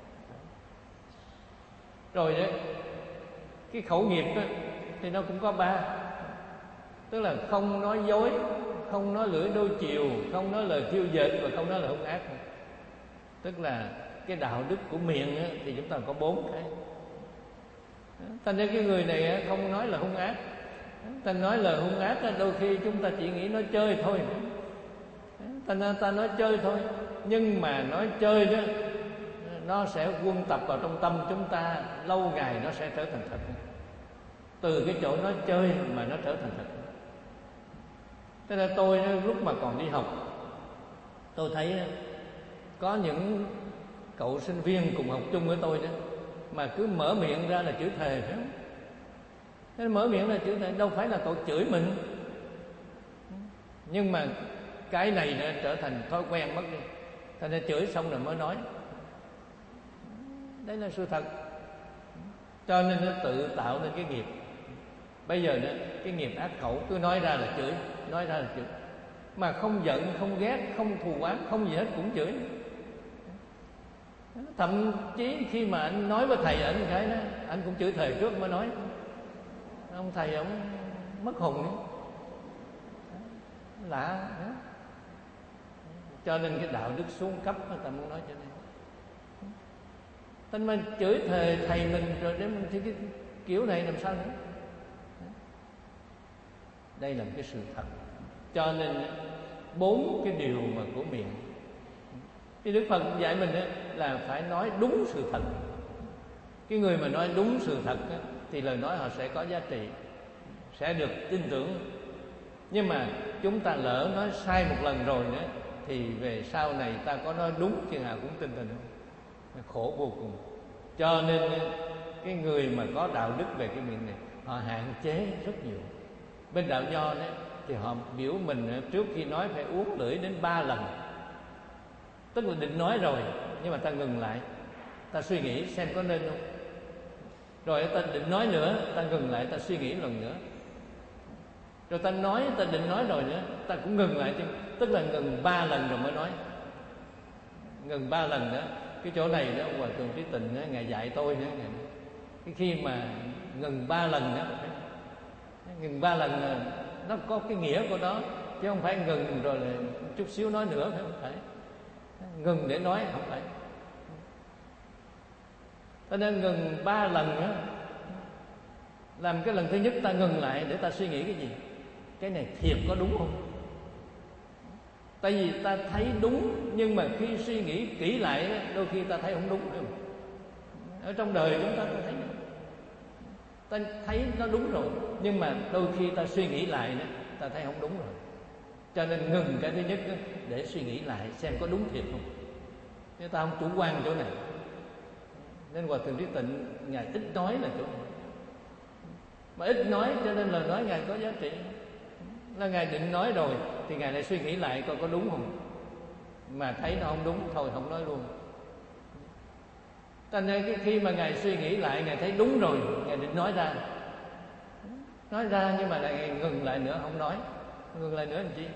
Rồi đấy, cái khẩu nghiệp đó, thì nó cũng có ba. Tức là không nói dối, không nói lưỡi đôi chiều, không nói lời thiêu dệt và không nói lời hung ác. Tức là cái đạo đức của miệng á, thì chúng ta có bốn cái. Thành ra cái người này á, không nói là hung ác. Ta nói lời hung ác á, đôi khi chúng ta chỉ nghĩ nói chơi thôi. Thành ra ta nói chơi thôi, nhưng mà nói chơi đó nó sẽ quân tập vào trong tâm chúng ta, lâu ngày nó sẽ trở thành thật. Từ cái chỗ nói chơi mà nó trở thành thật. Thế nên tôi lúc mà còn đi học, tôi thấy có những cậu sinh viên cùng học chung với tôi đó, mà cứ mở miệng ra là chửi thề, phải không? Thế mở miệng ra chửi thề, đâu phải là cậu chửi mình. Nhưng mà cái này nó trở thành thói quen mất đi. Thành ra chửi xong rồi mới nói. Đấy là sự thật. Cho nên nó tự tạo nên cái nghiệp. Bây giờ đó, cái nghiệp ác khẩu cứ nói ra là chửi, nói ra là chửi, mà không giận, không ghét, không thù oán, không gì hết cũng chửi. Thậm chí khi mà anh nói với thầy anh cái đó, anh cũng chửi thầy trước mới nói. Ông thầy ông mất hồn nữa. Lạ đó. Cho nên cái đạo đức xuống cấp người ta muốn nói cho nên. Thành mà chửi thầy thầy mình rồi để mình thì cái kiểu này làm sao nữa. Đây là một cái sự thật. Cho nên bốn cái điều mà của miệng Thì Đức Phật dạy mình là phải nói đúng sự thật. Cái người mà nói đúng sự thật thì lời nói họ sẽ có giá trị, sẽ được tin tưởng. Nhưng mà chúng ta lỡ nói sai một lần rồi nữa thì về sau này ta có nói đúng chừng nào cũng tin tình, khổ vô cùng. Cho nên cái người mà có đạo đức về cái miệng này họ hạn chế rất nhiều. Bên đạo Nho đấy thì họ biểu mình trước khi nói phải uống lưỡi đến ba lần. Tức là định nói rồi nhưng mà ta ngừng lại, ta suy nghĩ xem có nên không. Rồi ta định nói nữa, ta ngừng lại, ta suy nghĩ lần nữa. Rồi ta nói, ta định nói rồi nữa, ta cũng ngừng lại. Tức là ngừng ba lần rồi mới nói. Ngừng ba lần nữa. Cái chỗ này đó Hòa Thượng Trí Tịnh đó, Ngài dạy tôi nữa. Cái khi mà ngừng ba lần đó, ngừng ba lần là nó có cái nghĩa của nó, chứ không phải ngừng rồi là chút xíu nói nữa, phải không phải. Ngừng để nói không phải. Cho nên ngừng ba lần đó, làm cái lần thứ nhất ta ngừng lại để ta suy nghĩ cái gì, cái này thiệt có đúng không. Tại vì ta thấy đúng, nhưng mà khi suy nghĩ kỹ lại đôi khi ta thấy không đúng nữa. Ở trong đời chúng ta ta thấy ta thấy nó đúng rồi, nhưng mà đôi khi ta suy nghĩ lại nữa, ta thấy không đúng rồi. Cho nên ngừng cái thứ nhất đó, để suy nghĩ lại xem có đúng thiệt không. Chứ ta không chủ quan chỗ này. Nên Hòa Thượng Trí Tịnh Ngài ít nói là chỗ này. Mà ít nói cho nên lời nói Ngài có giá trị. Là Ngài định nói rồi thì Ngài lại suy nghĩ lại coi có đúng không. Mà thấy nó không đúng thôi không nói luôn. Cho nên cái khi mà Ngài suy nghĩ lại, Ngài thấy đúng rồi, Ngài định nói ra. Nói ra nhưng mà lại Ngài ngừng lại nữa không nói. Ngừng lại nữa làm chi.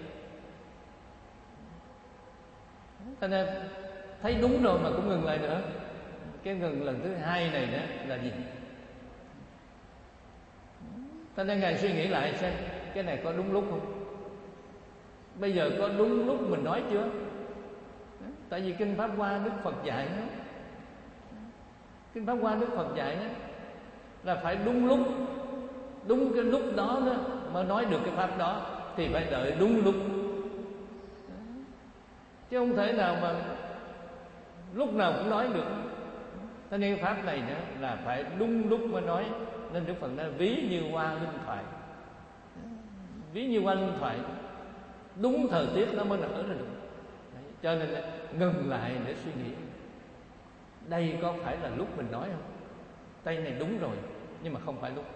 Cho nên thấy đúng rồi mà cũng ngừng lại nữa. Cái ngừng lần thứ hai này đó là gì? Cho nên Ngài suy nghĩ lại xem cái này có đúng lúc không. Bây giờ có đúng lúc mình nói chưa? Tại vì Kinh Pháp Hoa Đức Phật dạy đó, Kinh Pháp Hoa Đức Phật dạy đó, là phải đúng lúc. Đúng cái lúc đó, đó mới nói được cái Pháp đó. Thì phải đợi đúng lúc, chứ không thể nào mà lúc nào cũng nói được. Cho nên Pháp này nữa là phải đúng lúc mới nói. Nên Đức Phật nói ví như hoa linh thoại. Ví như hoa linh thoại, đúng thời tiết nó mới nở ra được. Đấy, cho nên ngừng lại để suy nghĩ, đây có phải là lúc mình nói không? Đây này đúng rồi, nhưng mà không phải lúc.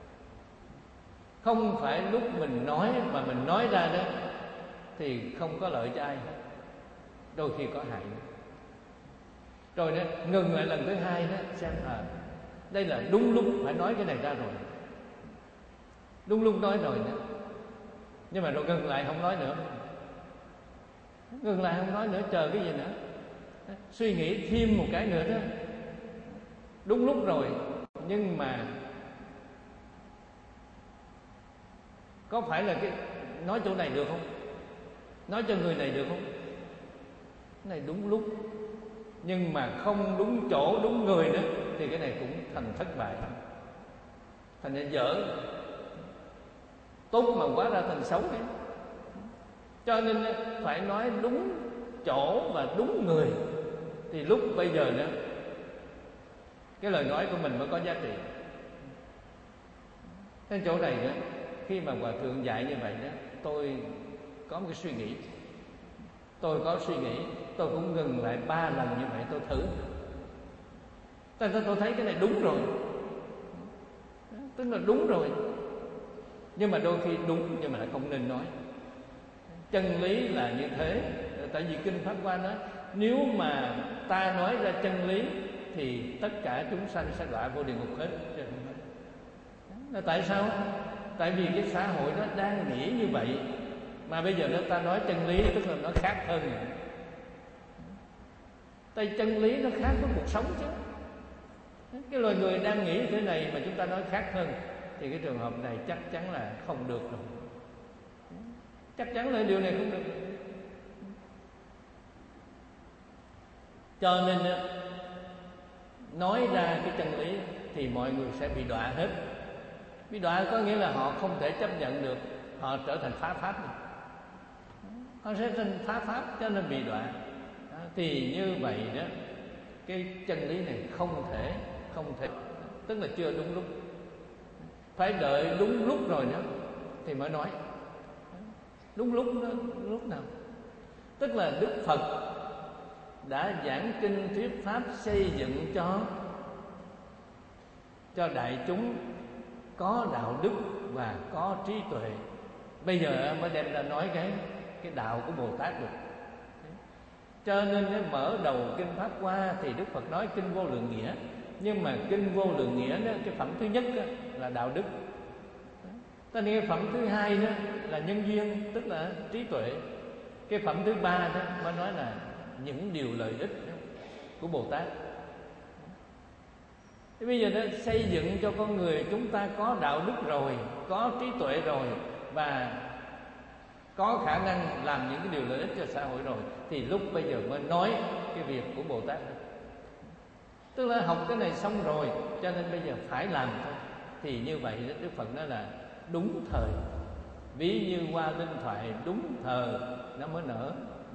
Không phải lúc mình nói, mà mình nói ra đó thì không có lợi cho ai hết, đôi khi có hại nữa. Rồi đó, ngừng lại lần thứ hai đó, xem à, đây là đúng lúc phải nói cái này ra rồi, đúng lúc nói rồi nữa. Nhưng mà rồi ngừng lại không nói nữa. Ngừng lại không nói nữa, chờ cái gì nữa. Suy nghĩ thêm một cái nữa đó. Đúng lúc rồi, nhưng mà có phải là cái nói chỗ này được không? Nói cho người này được không? Cái này đúng lúc, nhưng mà không đúng chỗ, đúng người nữa, thì cái này cũng thành thất bại, thành ra dở. Tốt mà quá ra thành xấu đấy. Cho nên phải nói đúng chỗ và đúng người, thì lúc bây giờ nữa cái lời nói của mình mới có giá trị. Cái chỗ này nữa, khi mà Hòa Thượng dạy như vậy đó, tôi có một cái suy nghĩ. Tôi có suy nghĩ, tôi cũng ngừng lại ba lần như vậy, tôi thử. Tại sao tôi thấy cái này đúng rồi, tức là đúng rồi. Nhưng mà đôi khi đúng, nhưng mà lại không nên nói. Chân lý là như thế. Tại vì Kinh Pháp Hoa nói, nếu mà ta nói ra chân lý thì tất cả chúng sanh sẽ đọa vô địa ngục hết. Là tại sao? Tại vì cái xã hội đó đang nghĩ như vậy, mà bây giờ nó ta nói chân lý, tức là nó khác hơn. Tại chân lý nó khác với cuộc sống chứ. Cái loài người đang nghĩ thế này mà chúng ta nói khác hơn, thì cái trường hợp này chắc chắn là không được rồi. Chắc chắn là điều này không được. Cho nên nói ra cái chân lý thì mọi người sẽ bị đọa hết. Bị đọa có nghĩa là họ không thể chấp nhận được, họ trở thành phá pháp. Họ sẽ thành phá pháp, cho nên bị đọa. thì như vậy đó, cái chân lý này không thể không thể tức là chưa đúng lúc, phải đợi đúng lúc rồi đó thì mới nói. Đúng lúc đó, lúc nào? Tức là Đức Phật đã giảng kinh thuyết pháp xây dựng cho cho đại chúng có đạo đức và có trí tuệ. Bây giờ mới đem ra nói cái cái đạo của Bồ Tát được. Cho nên mở đầu kinh Pháp Hoa thì Đức Phật nói kinh Vô Lượng Nghĩa. Nhưng mà kinh Vô Lượng Nghĩa đó, cái phẩm thứ nhất đó, là đạo đức. Tất nhiên cái phẩm thứ hai đó là nhân duyên, tức là trí tuệ. Cái phẩm thứ ba đó mới nói là những điều lợi ích của Bồ Tát. Thế bây giờ nó xây dựng cho con người chúng ta có đạo đức rồi, có trí tuệ rồi, và có khả năng làm những cái điều lợi ích cho xã hội rồi, thì lúc bây giờ mới nói cái việc của Bồ Tát. Tức là học cái này xong rồi, cho nên bây giờ phải làm thôi. Thì như vậy Đức Phật nói là đúng thời, ví như hoa linh thoại, đúng thời nó mới nở.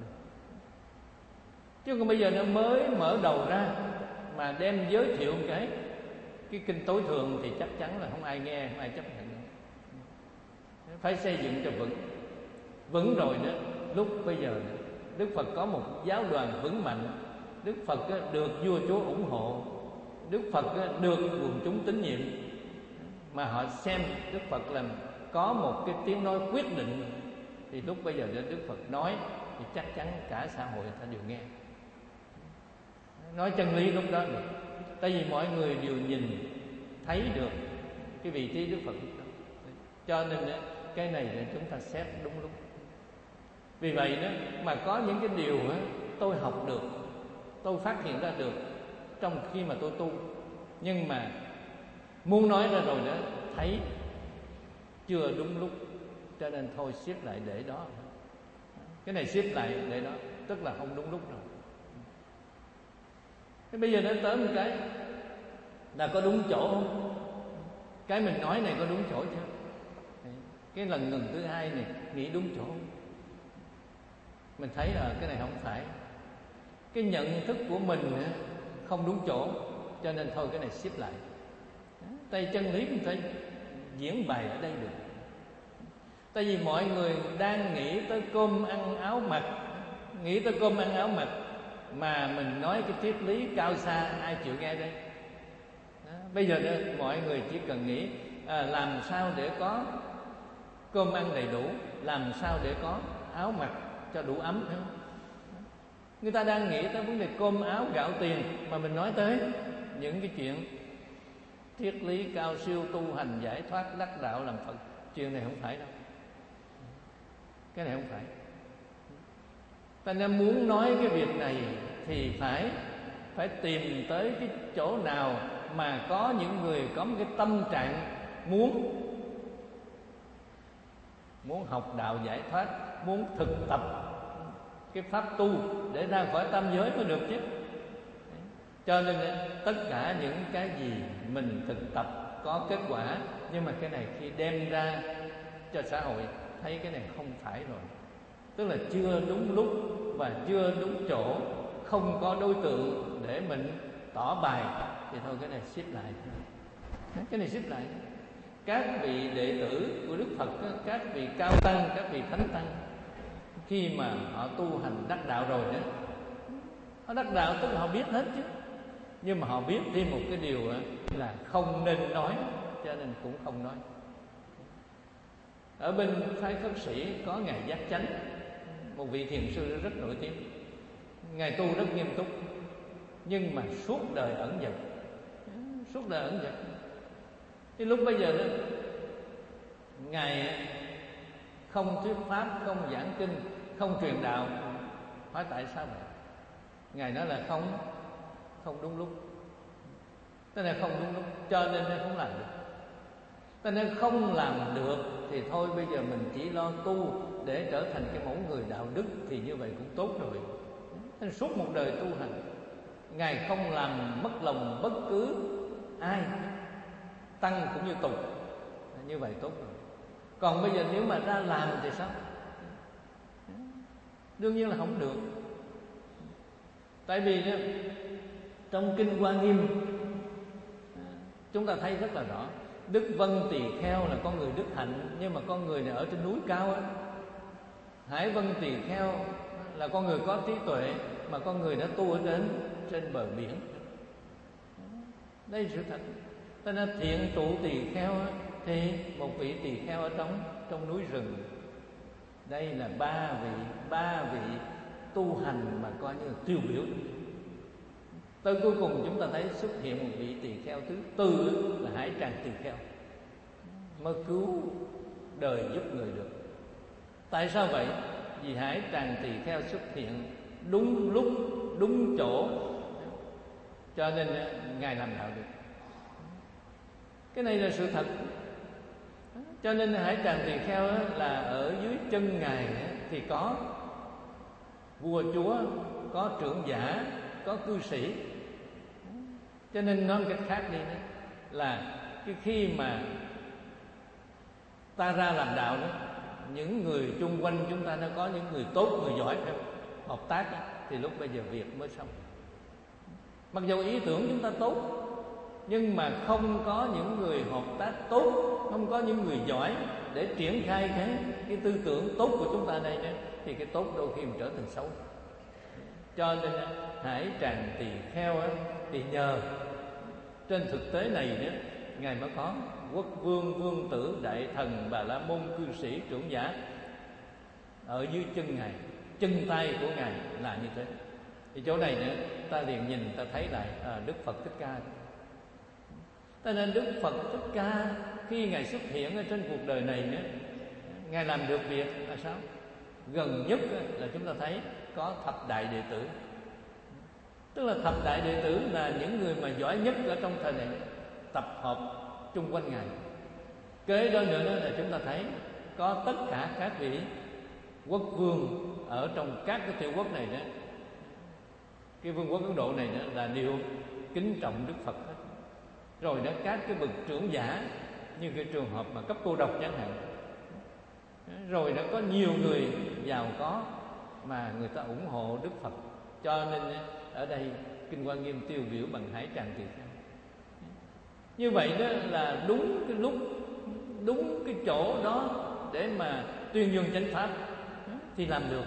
Chứ còn bây giờ nó mới mở đầu ra mà đem giới thiệu cái cái kinh tối thường thì chắc chắn là không ai nghe, không ai chấp nhận. Phải xây dựng cho vững. Vững rồi đó, lúc bây giờ Đức Phật có một giáo đoàn vững mạnh, Đức Phật được vua chúa ủng hộ, Đức Phật được quần chúng tín nhiệm, mà họ xem Đức Phật làm có một cái tiếng nói quyết định, thì lúc bây giờ Đức Phật nói thì chắc chắn cả xã hội ta đều nghe. Nói chân lý lúc đó được. Tại vì mọi người đều nhìn thấy được cái vị trí Đức Phật lúc đó. Cho nên cái này là chúng ta xét đúng lúc. Vì vậy đó mà có những cái điều đó, tôi học được, tôi phát hiện ra được trong khi mà tôi tu, nhưng mà muốn nói ra rồi đó thấy chưa đúng lúc, cho nên thôi xếp lại để đó. Cái này xếp lại để đó, tức là không đúng lúc rồi. Thế bây giờ nó tới một cái là có đúng chỗ không? Cái mình nói này có đúng chỗ chưa? Cái lần ngừng thứ hai này nghĩ đúng chỗ không? Mình thấy là cái này không phải. Cái nhận thức của mình không đúng chỗ, cho nên thôi cái này xếp lại. Tại chân lý mình phải diễn bày ở đây được. Tại vì mọi người đang nghĩ tới cơm ăn áo mặc, nghĩ tới cơm ăn áo mặc, mà mình nói cái triết lý cao xa ai chịu nghe đây? Đó. Bây giờ đó, mọi người chỉ cần nghĩ à, làm sao để có cơm ăn đầy đủ, làm sao để có áo mặc cho đủ ấm nữa. Người ta đang nghĩ tới vấn đề cơm áo gạo tiền, mà mình nói tới những cái chuyện triết lý cao siêu, tu hành giải thoát đắc đạo làm Phật. Chuyện này không phải đâu. Cái này không phải. Ta nên muốn nói cái việc này thì phải phải tìm tới cái chỗ nào mà có những người có một cái tâm trạng muốn muốn học đạo giải thoát, muốn thực tập cái pháp tu để ra khỏi tam giới mới được chứ. Cho nên tất cả những cái gì mình thực tập có kết quả, nhưng mà cái này khi đem ra cho xã hội thấy cái này không phải rồi, tức là chưa đúng lúc và chưa đúng chỗ, không có đối tượng để mình tỏ bài, thì thôi cái này xếp lại. Cái này xếp lại. Các vị đệ tử của Đức Phật, các vị cao tăng, các vị thánh tăng, khi mà họ tu hành đắc đạo rồi đó, họ đắc đạo tức là họ biết hết chứ, nhưng mà họ biết thêm một cái điều là không nên nói, cho nên cũng không nói. Ở bên phái Khất Sĩ có ngài Giác Chánh, một vị thiền sư rất nổi tiếng. Ngài tu rất nghiêm túc, nhưng mà suốt đời ẩn dật, suốt đời ẩn dật. Thì lúc bây giờ đó, ngài không thuyết pháp, không giảng kinh, không truyền đạo. Hỏi tại sao vậy? Ngài nói là không không đúng lúc. Tức là không đúng lúc, cho nên nó không làm được. Cho nên không làm được thì thôi bây giờ mình chỉ lo tu để trở thành cái mẫu người đạo đức, thì như vậy cũng tốt rồi. Nên suốt một đời tu hành, ngài không làm mất lòng bất cứ ai, tăng cũng như tục, như vậy tốt rồi. Còn bây giờ nếu mà ra làm thì sao? Đương nhiên là không được. Tại vì đó, trong Kinh Hoa Nghiêm chúng ta thấy rất là rõ, Đức Vân Tỳ Kheo là con người đức hạnh, nhưng mà con người này ở trên núi cao á. Hải Vân Tỳ Kheo là con người có trí tuệ, mà con người đã tu ở trên trên bờ biển. Đây là sự thật. Cho nên thiện trụ tỳ kheo á, thì một vị tỳ kheo ở trong trong núi rừng. Đây là ba vị ba vị tu hành mà coi như là tiêu biểu. Tới cuối cùng chúng ta thấy xuất hiện một vị tỳ kheo thứ tư là Hải Tràng Tỳ Kheo, mới cứu đời giúp người được. Tại sao vậy? Vì Hải Tràng Tỳ Kheo xuất hiện đúng lúc, đúng chỗ, cho nên Ngài làm đạo được. Cái này là sự thật. Cho nên Hải Tràng Tỳ Kheo là ở dưới chân Ngài thì có vua chúa, có trưởng giả, có cư sĩ. Cho nên nói một cách khác đi đó, là cái khi mà ta ra làm đạo đó, những người chung quanh chúng ta nó có những người tốt, người giỏi phải hợp tác đó, thì lúc bây giờ việc mới xong. Mặc dù ý tưởng chúng ta tốt, nhưng mà không có những người hợp tác tốt, không có những người giỏi để triển khai cái cái tư tưởng tốt của chúng ta đây đó, thì cái tốt đôi khi mình trở thành xấu. Cho nên Hải Tràng Tỳ Kheo á, thì nhờ trên thực tế này đó, Ngài mới có quốc vương, vương tử, đại thần, Bà La Môn, cư sĩ, trưởng giả ở dưới chân Ngài, chân tay của Ngài là như thế. Thì chỗ này nữa ta liền nhìn ta thấy lại à, Đức Phật Thích Ca. Cho nên Đức Phật Thích Ca khi Ngài xuất hiện ở trên cuộc đời này nữa, Ngài làm được việc là sao? Gần nhất là chúng ta thấy có thập đại đệ tử. Tức là thập đại đệ tử là những người mà giỏi nhất ở trong thời này tập hợp chung quanh Ngài. Kế đó nữa đó là chúng ta thấy có tất cả các vị quốc vương ở trong các cái tiểu quốc này đó. Cái vương quốc Ấn Độ này đó là đều kính trọng Đức Phật hết. Rồi đó các cái bậc trưởng giả, như cái trường hợp mà cấp cô độc chẳng hạn. Rồi đã có nhiều người giàu có mà người ta ủng hộ Đức Phật. Cho nên ở đây Kinh Hoa Nghiêm tiêu biểu bằng Hải Tràng Tỳ Kheo. Như vậy đó là đúng cái lúc, đúng cái chỗ đó để mà tuyên dương chánh pháp thì làm được.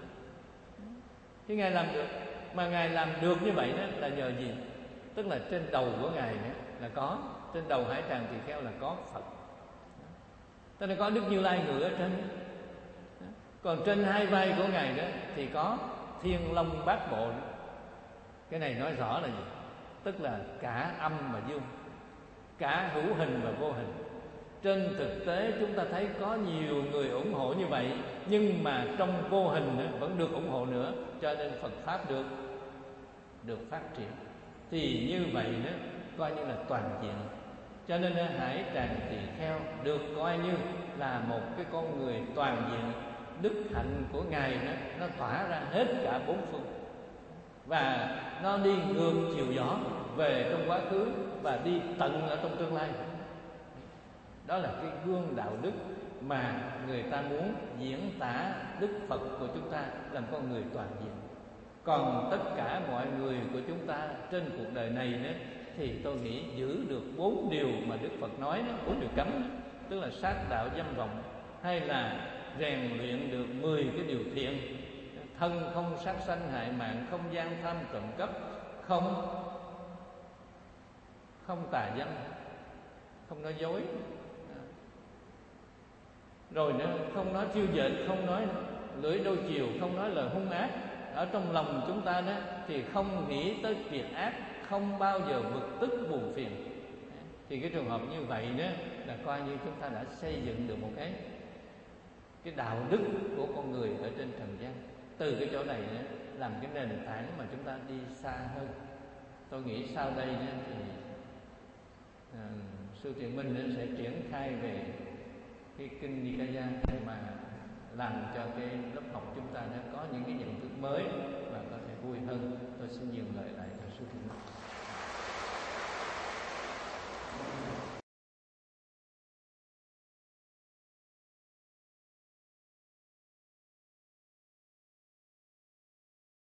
Thì Ngài làm được. Mà Ngài làm được như vậy đó là nhờ gì? Tức là trên đầu của Ngài đó là có, trên đầu Hải Tràng Tỳ Kheo là có Phật. Tức là có Đức Như Lai ngự ở trên. Còn trên hai vai của Ngài đó thì có Thiên Long Bát Bộ. Cái này nói rõ là gì? Tức là cả âm và dương, cả hữu hình và vô hình. Trên thực tế chúng ta thấy có nhiều người ủng hộ như vậy, nhưng mà trong vô hình vẫn được ủng hộ nữa, cho nên Phật Pháp được được phát triển. Thì như vậy đó coi như là toàn diện. Cho nên Hải Tràng Tỳ Kheo được coi như là một cái con người toàn diện. Đức hạnh của Ngài đó, nó tỏa ra hết cả bốn phương, và nó đi ngược chiều gió về trong quá khứ và đi tận ở trong tương lai. Đó là cái gương đạo đức mà người ta muốn diễn tả Đức Phật của chúng ta làm con người toàn diện. Còn tất cả mọi người của chúng ta trên cuộc đời này đó, thì tôi nghĩ giữ được bốn điều mà Đức Phật nói đó, bốn điều cấm đó, tức là sát đạo dâm vọng, hay là rèn luyện được mười cái điều thiện: thân không sát sanh hại mạng, không gian tham trộm cắp, không không tà dâm, không nói dối, rồi nữa không nói chiêu dệt, không nói lưỡi đôi chiều, không nói lời hung ác. Ở trong lòng chúng ta đó thì không nghĩ tới việc ác, không bao giờ bực tức buồn phiền. Thì cái trường hợp như vậy đó là coi như chúng ta đã xây dựng được một cái cái đạo đức của con người ở trên trần gian. Từ cái chỗ này đó, làm cái nền tảng mà chúng ta đi xa hơn. Tôi nghĩ sau đây đó thì à, sư Thiện Minh sẽ triển khai về cái kinh Nikaya để mà làm cho cái lớp học chúng ta đã có những cái nhận thức mới và có thể vui hơn. Tôi xin dừng lời lại cho sư Thiện Minh.